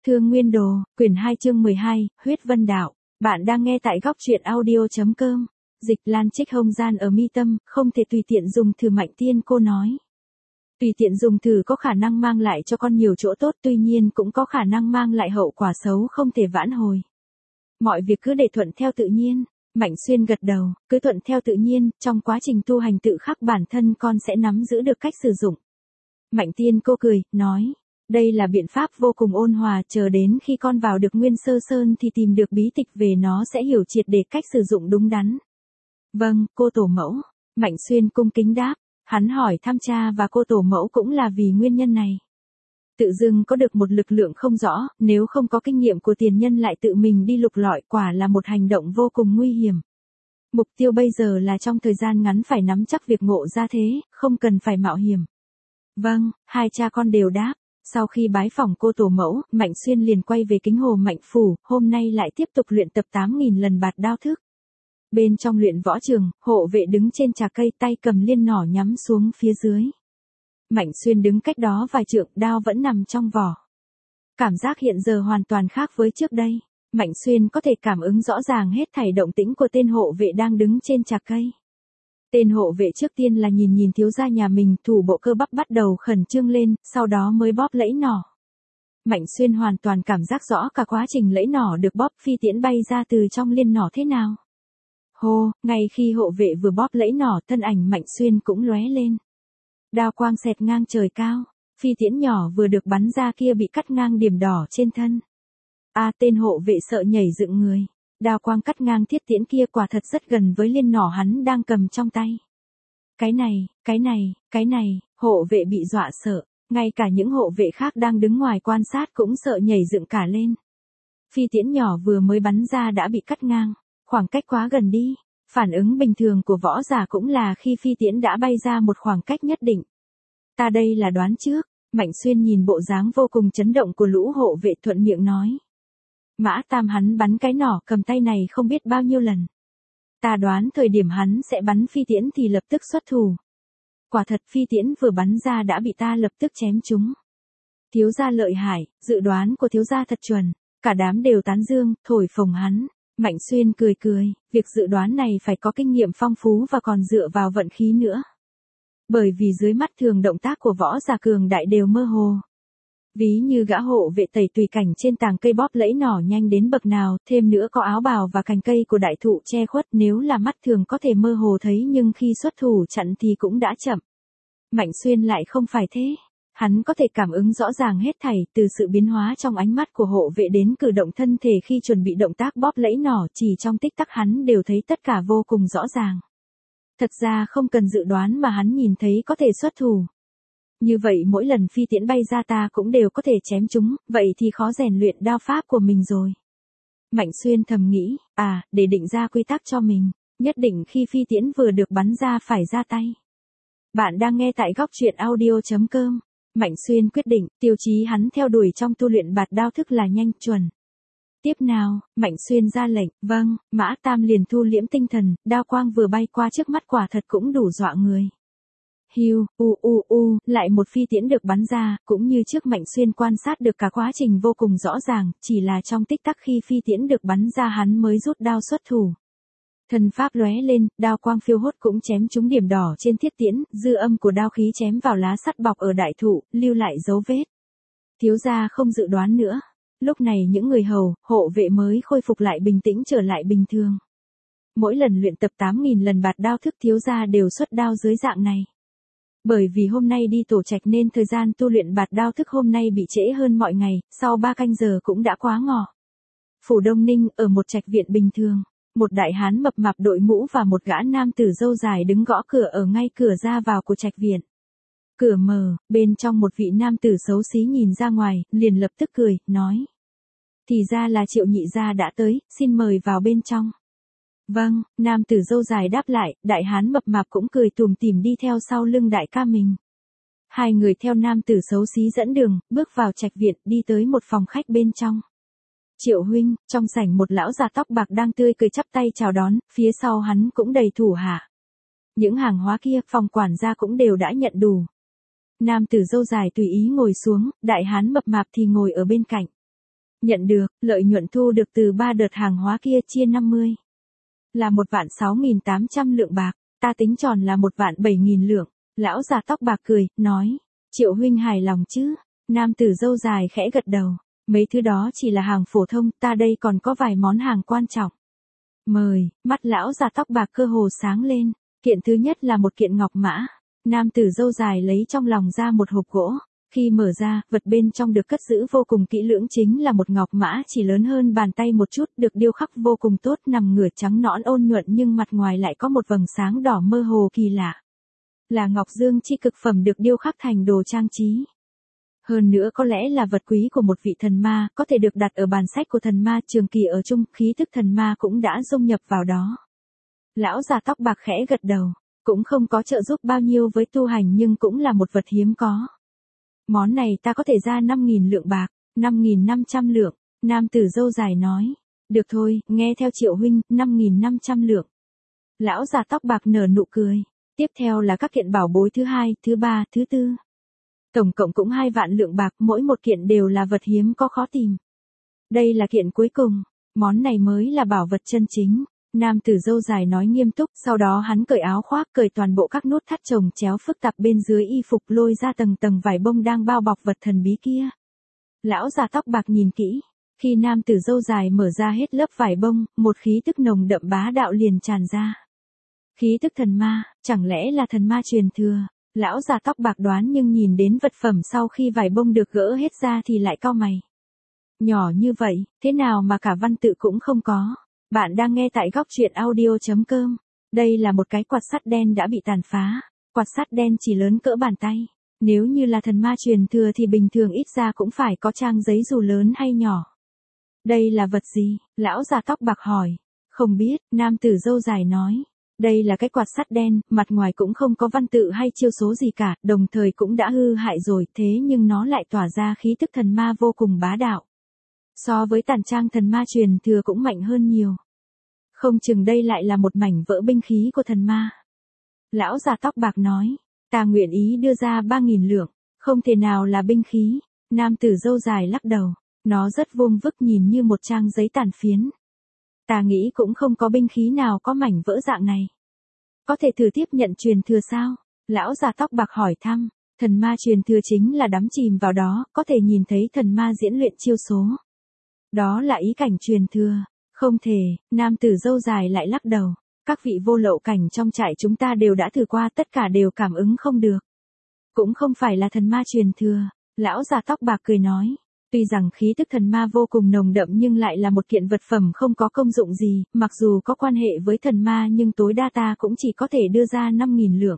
Thương Nguyên Đồ, quyển 2 chương 12, Huyết Vân Đạo. Bạn đang nghe tại góc truyện audio.com. Dịch Lan Trích Hồng Gian ở mi tâm, không thể tùy tiện dùng thử, Mạnh Tiên cô nói. Tùy tiện dùng thử có khả năng mang lại cho con nhiều chỗ tốt, tuy nhiên cũng có khả năng mang lại hậu quả xấu không thể vãn hồi. Mọi việc cứ để thuận theo tự nhiên. Mạnh Xuyên gật đầu, cứ thuận theo tự nhiên, trong quá trình tu hành tự khắc bản thân con sẽ nắm giữ được cách sử dụng. Mạnh Tiên cô cười, nói. Đây là biện pháp vô cùng ôn hòa, chờ đến khi con vào được Nguyên Sơ Sơn thì tìm được bí tịch về nó sẽ hiểu triệt để cách sử dụng đúng đắn. Vâng, cô tổ mẫu. Mạnh Xuyên cung kính đáp, hắn hỏi thăm cha và cô tổ mẫu cũng là vì nguyên nhân này. Tự dưng có được một lực lượng không rõ, nếu không có kinh nghiệm của tiền nhân lại tự mình đi lục lọi, quả là một hành động vô cùng nguy hiểm. Mục tiêu bây giờ là trong thời gian ngắn phải nắm chắc việc ngộ ra thế, không cần phải mạo hiểm. Vâng, hai cha con đều đáp. Sau khi bái phỏng cô tổ mẫu, Mạnh Xuyên liền quay về Kính Hồ Mạnh Phủ, hôm nay lại tiếp tục luyện tập 8.000 lần bạt đao thức. Bên trong luyện võ trường, hộ vệ đứng trên trà cây, tay cầm liên nỏ nhắm xuống phía dưới. Mạnh Xuyên đứng cách đó vài trượng, đao vẫn nằm trong vỏ. Cảm giác hiện giờ hoàn toàn khác với trước đây. Mạnh Xuyên có thể cảm ứng rõ ràng hết thảy động tĩnh của tên hộ vệ đang đứng trên trà cây. Tên hộ vệ trước tiên là nhìn thiếu gia nhà mình, thủ bộ cơ bắp bắt đầu khẩn trương lên, sau đó mới bóp lẫy nỏ. Mạnh Xuyên hoàn toàn cảm giác rõ cả quá trình lẫy nỏ được bóp, phi tiễn bay ra từ trong liên nỏ thế nào. Hô, ngay khi hộ vệ vừa bóp lẫy nỏ, thân ảnh Mạnh Xuyên cũng lóe lên. Đao quang xẹt ngang trời cao, phi tiễn nhỏ vừa được bắn ra kia bị cắt ngang điểm đỏ trên thân. Tên hộ vệ sợ nhảy dựng người. Đao quang cắt ngang thiết tiễn kia quả thật rất gần với liên nỏ hắn đang cầm trong tay. Cái này, hộ vệ bị dọa sợ, ngay cả những hộ vệ khác đang đứng ngoài quan sát cũng sợ nhảy dựng cả lên. Phi tiễn nhỏ vừa mới bắn ra đã bị cắt ngang, khoảng cách quá gần đi. Phản ứng bình thường của võ giả cũng là khi phi tiễn đã bay ra một khoảng cách nhất định. Ta đây là đoán trước. Mạnh Xuyên nhìn bộ dáng vô cùng chấn động của lũ hộ vệ thuận miệng nói. Mã Tam hắn bắn cái nỏ cầm tay này không biết bao nhiêu lần. Ta đoán thời điểm hắn sẽ bắn phi tiễn thì lập tức xuất thủ. Quả thật phi tiễn vừa bắn ra đã bị ta lập tức chém trúng. Thiếu gia lợi hại, dự đoán của thiếu gia thật chuẩn. Cả đám đều tán dương, thổi phồng hắn. Mạnh Xuyên cười, việc dự đoán này phải có kinh nghiệm phong phú và còn dựa vào vận khí nữa. Bởi vì dưới mắt thường động tác của võ giả cường đại đều mơ hồ. Ví như gã hộ vệ tẩy tùy cảnh trên tàng cây bóp lẫy nỏ nhanh đến bậc nào, thêm nữa có áo bào và cành cây của đại thụ che khuất, nếu là mắt thường có thể mơ hồ thấy nhưng khi xuất thủ chặn thì cũng đã chậm. Mạnh Xuyên lại không phải thế. Hắn có thể cảm ứng rõ ràng hết thảy, từ sự biến hóa trong ánh mắt của hộ vệ đến cử động thân thể khi chuẩn bị động tác bóp lẫy nỏ, chỉ trong tích tắc hắn đều thấy tất cả vô cùng rõ ràng. Thật ra không cần dự đoán mà hắn nhìn thấy có thể xuất thủ. Như vậy mỗi lần phi tiễn bay ra ta cũng đều có thể chém chúng, vậy thì khó rèn luyện đao pháp của mình rồi. Mạnh Xuyên thầm nghĩ, để định ra quy tắc cho mình, nhất định khi phi tiễn vừa được bắn ra phải ra tay. Bạn đang nghe tại góc truyện audio.com. Mạnh Xuyên quyết định, tiêu chí hắn theo đuổi trong tu luyện bạt đao thức là nhanh, chuẩn. Tiếp nào, Mạnh Xuyên ra lệnh, vâng, Mã Tam liền thu liễm tinh thần, đao quang vừa bay qua trước mắt quả thật cũng đủ dọa người. Hiu, lại một phi tiễn được bắn ra, cũng như trước Mạnh Xuyên quan sát được cả quá trình vô cùng rõ ràng, chỉ là trong tích tắc khi phi tiễn được bắn ra hắn mới rút đao xuất thủ. Thần pháp lóe lên, đao quang phiêu hốt cũng chém trúng điểm đỏ trên thiết tiễn, dư âm của đao khí chém vào lá sắt bọc ở đại thụ, lưu lại dấu vết. Thiếu gia không dự đoán nữa. Lúc này những người hầu, hộ vệ mới khôi phục lại bình tĩnh trở lại bình thường. Mỗi lần luyện tập 8.000 lần bạt đao thức thiếu gia đều xuất đao dưới dạng này. Bởi vì hôm nay đi tổ trạch nên thời gian tu luyện bạt đao thức hôm nay bị trễ hơn mọi ngày, sau 3 canh giờ cũng đã quá ngọ. Phủ Đông Ninh ở một trạch viện bình thường, một đại hán mập mạp đội mũ và một gã nam tử râu dài đứng gõ cửa ở ngay cửa ra vào của trạch viện. Cửa mở, bên trong một vị nam tử xấu xí nhìn ra ngoài, liền lập tức cười, nói. Thì ra là Triệu nhị gia đã tới, xin mời vào bên trong. Vâng, nam tử râu dài đáp lại, đại hán mập mạp cũng cười tủm tỉm đi theo sau lưng đại ca mình. Hai người theo nam tử xấu xí dẫn đường, bước vào trạch viện, đi tới một phòng khách bên trong. Triệu huynh, trong sảnh một lão già tóc bạc đang tươi cười chắp tay chào đón, phía sau hắn cũng đầy thủ hạ. Những hàng hóa kia, phòng quản gia cũng đều đã nhận đủ. Nam tử râu dài tùy ý ngồi xuống, đại hán mập mạp thì ngồi ở bên cạnh. Nhận được, lợi nhuận thu được từ 3 đợt hàng hóa kia chia 50. Là 1.6.800 lượng bạc, ta tính tròn là 1.700.000 lượng. Lão già tóc bạc cười, nói, Triệu huynh hài lòng chứ? Nam tử râu dài khẽ gật đầu, mấy thứ đó chỉ là hàng phổ thông, ta đây còn có vài món hàng quan trọng. Mời, mắt lão già tóc bạc cơ hồ sáng lên, kiện thứ nhất là một kiện ngọc mã. Nam tử râu dài lấy trong lòng ra một hộp gỗ, khi mở ra, vật bên trong được cất giữ vô cùng kỹ lưỡng chính là một ngọc mã chỉ lớn hơn bàn tay một chút, được điêu khắc vô cùng tốt, nằm ngửa trắng nõn ôn nhuận nhưng mặt ngoài lại có một vầng sáng đỏ mơ hồ kỳ lạ. Là ngọc dương chi cực phẩm được điêu khắc thành đồ trang trí. Hơn nữa có lẽ là vật quý của một vị thần ma, có thể được đặt ở bàn sách của thần ma, trường kỳ ở chung, khí thức thần ma cũng đã dung nhập vào đó. Lão già tóc bạc khẽ gật đầu, cũng không có trợ giúp bao nhiêu với tu hành nhưng cũng là một vật hiếm có. Món này ta có thể ra 5.000 lượng bạc, 5.500 lượng, nam tử râu dài nói. Được thôi, nghe theo Triệu huynh, 5.500 lượng. Lão già tóc bạc nở nụ cười. Tiếp theo là các kiện bảo bối thứ hai, thứ ba, thứ tư. Tổng cộng cũng 2 vạn lượng bạc, mỗi một kiện đều là vật hiếm có khó tìm. Đây là kiện cuối cùng, món này mới là bảo vật chân chính. Nam tử râu dài nói nghiêm túc, sau đó hắn cởi áo khoác, cởi toàn bộ các nút thắt chồng chéo phức tạp bên dưới y phục, lôi ra tầng tầng vải bông đang bao bọc vật thần bí kia. Lão già tóc bạc nhìn kỹ, khi nam tử râu dài mở ra hết lớp vải bông, một khí tức nồng đậm bá đạo liền tràn ra. Khí tức thần ma, chẳng lẽ là thần ma truyền thừa? Lão già tóc bạc đoán nhưng nhìn đến vật phẩm sau khi vải bông được gỡ hết ra thì lại cau mày. Nhỏ như vậy, thế nào mà cả văn tự cũng không có? Bạn đang nghe tại góc truyện audio.com. Đây là một cái quạt sắt đen đã bị tàn phá. Quạt sắt đen chỉ lớn cỡ bàn tay. Nếu như là thần ma truyền thừa thì bình thường ít ra cũng phải có trang giấy dù lớn hay nhỏ. Đây là vật gì? Lão già tóc bạc hỏi. Không biết, nam tử râu dài nói. Đây là cái quạt sắt đen, mặt ngoài cũng không có văn tự hay chiêu số gì cả, đồng thời cũng đã hư hại rồi, thế nhưng nó lại tỏa ra khí tức thần ma vô cùng bá đạo. So với tàn trang thần ma truyền thừa cũng mạnh hơn nhiều. Không chừng đây lại là một mảnh vỡ binh khí của thần ma. Lão già tóc bạc nói, ta nguyện ý đưa ra 3.000 lượng, không thể nào là binh khí. Nam tử râu dài lắc đầu, nó rất vuông vức nhìn như một trang giấy tàn phiến. Ta nghĩ cũng không có binh khí nào có mảnh vỡ dạng này. Có thể thử tiếp nhận truyền thừa sao? Lão già tóc bạc hỏi thăm, thần ma truyền thừa chính là đắm chìm vào đó, có thể nhìn thấy thần ma diễn luyện chiêu số. Đó là ý cảnh truyền thừa. Không thể, nam tử râu dài lại lắc đầu. Các vị vô lậu cảnh trong trại chúng ta đều đã thử qua, tất cả đều cảm ứng không được. Cũng không phải là thần ma truyền thừa. Lão già tóc bạc cười nói. Tuy rằng khí tức thần ma vô cùng nồng đậm nhưng lại là một kiện vật phẩm không có công dụng gì, mặc dù có quan hệ với thần ma nhưng tối đa ta cũng chỉ có thể đưa ra 5.000 lượng.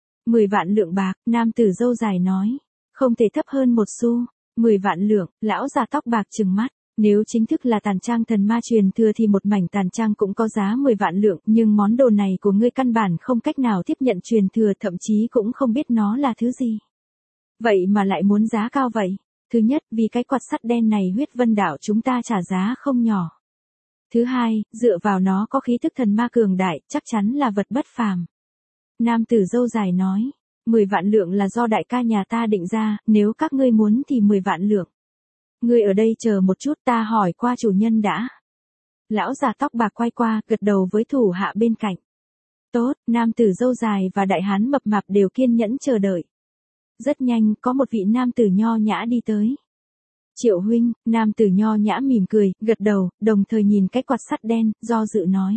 10 vạn lượng bạc, nam tử râu dài nói. Không thể thấp hơn một xu. 10 vạn lượng, lão già tóc bạc trừng mắt. Nếu chính thức là tàn trang thần ma truyền thừa thì một mảnh tàn trang cũng có giá 10 vạn lượng, nhưng món đồ này của ngươi căn bản không cách nào tiếp nhận truyền thừa, thậm chí cũng không biết nó là thứ gì. Vậy mà lại muốn giá cao vậy? Thứ nhất, vì cái quạt sắt đen này huyết vân đảo chúng ta trả giá không nhỏ. Thứ hai, dựa vào nó có khí tức thần ma cường đại, chắc chắn là vật bất phàm. Nam tử râu dài nói, 10 vạn lượng là do đại ca nhà ta định ra, nếu các ngươi muốn thì 10 vạn lượng. Ngươi ở đây chờ một chút, ta hỏi qua chủ nhân đã. Lão già tóc bạc quay qua, gật đầu với thủ hạ bên cạnh. Tốt, nam tử râu dài và đại hán mập mạp đều kiên nhẫn chờ đợi. Rất nhanh, có một vị nam tử nho nhã đi tới. Triệu huynh, nam tử nho nhã mỉm cười, gật đầu, đồng thời nhìn cái quạt sắt đen, do dự nói.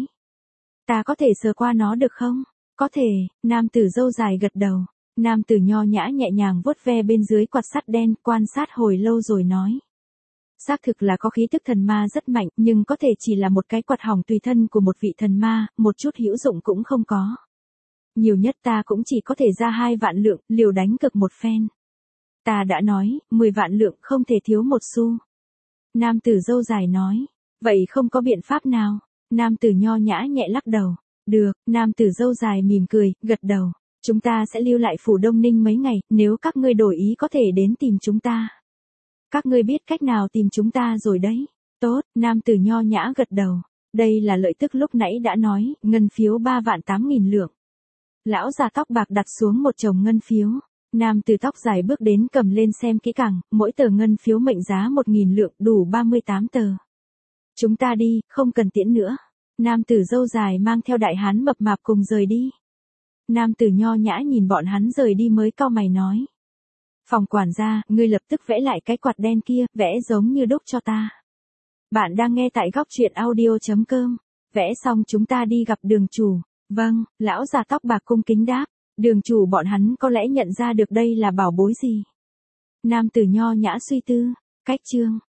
Ta có thể sờ qua nó được không? Có thể, nam tử râu dài gật đầu. Nam tử nho nhã nhẹ nhàng vuốt ve bên dưới quạt sắt đen, quan sát hồi lâu rồi nói. Xác thực là có khí tức thần ma rất mạnh, nhưng có thể chỉ là một cái quạt hỏng tùy thân của một vị thần ma, một chút hữu dụng cũng không có. Nhiều nhất ta cũng chỉ có thể ra 2 vạn lượng, liều đánh cực một phen. Ta đã nói, 10 vạn lượng không thể thiếu một xu. Nam tử râu dài nói, vậy không có biện pháp nào. Nam tử nho nhã nhẹ lắc đầu. Được, nam tử râu dài mỉm cười, gật đầu. Chúng ta sẽ lưu lại phủ Đông Ninh mấy ngày, nếu các ngươi đổi ý có thể đến tìm chúng ta. Các ngươi biết cách nào tìm chúng ta rồi đấy. Tốt, nam tử nho nhã gật đầu. Đây là lợi tức lúc nãy đã nói, ngân phiếu 3.800.000 lượng. Lão già tóc bạc đặt xuống một chồng ngân phiếu. Nam tử tóc dài bước đến cầm lên xem kỹ càng, mỗi tờ ngân phiếu mệnh giá 1.000 lượng đủ 38 tờ. Chúng ta đi, không cần tiễn nữa. Nam tử râu dài mang theo đại hán mập mạp cùng rời đi. Nam tử nho nhã nhìn bọn hắn rời đi mới cau mày nói. Phòng quản gia, ngươi lập tức vẽ lại cái quạt đen kia, vẽ giống như đúc cho ta. Bạn đang nghe tại góc truyện audio.com. Vẽ xong chúng ta đi gặp đường chủ. Vâng, lão già tóc bạc cung kính đáp. Đường chủ bọn hắn có lẽ nhận ra được đây là bảo bối gì. Nam tử nho nhã suy tư. Cách chương.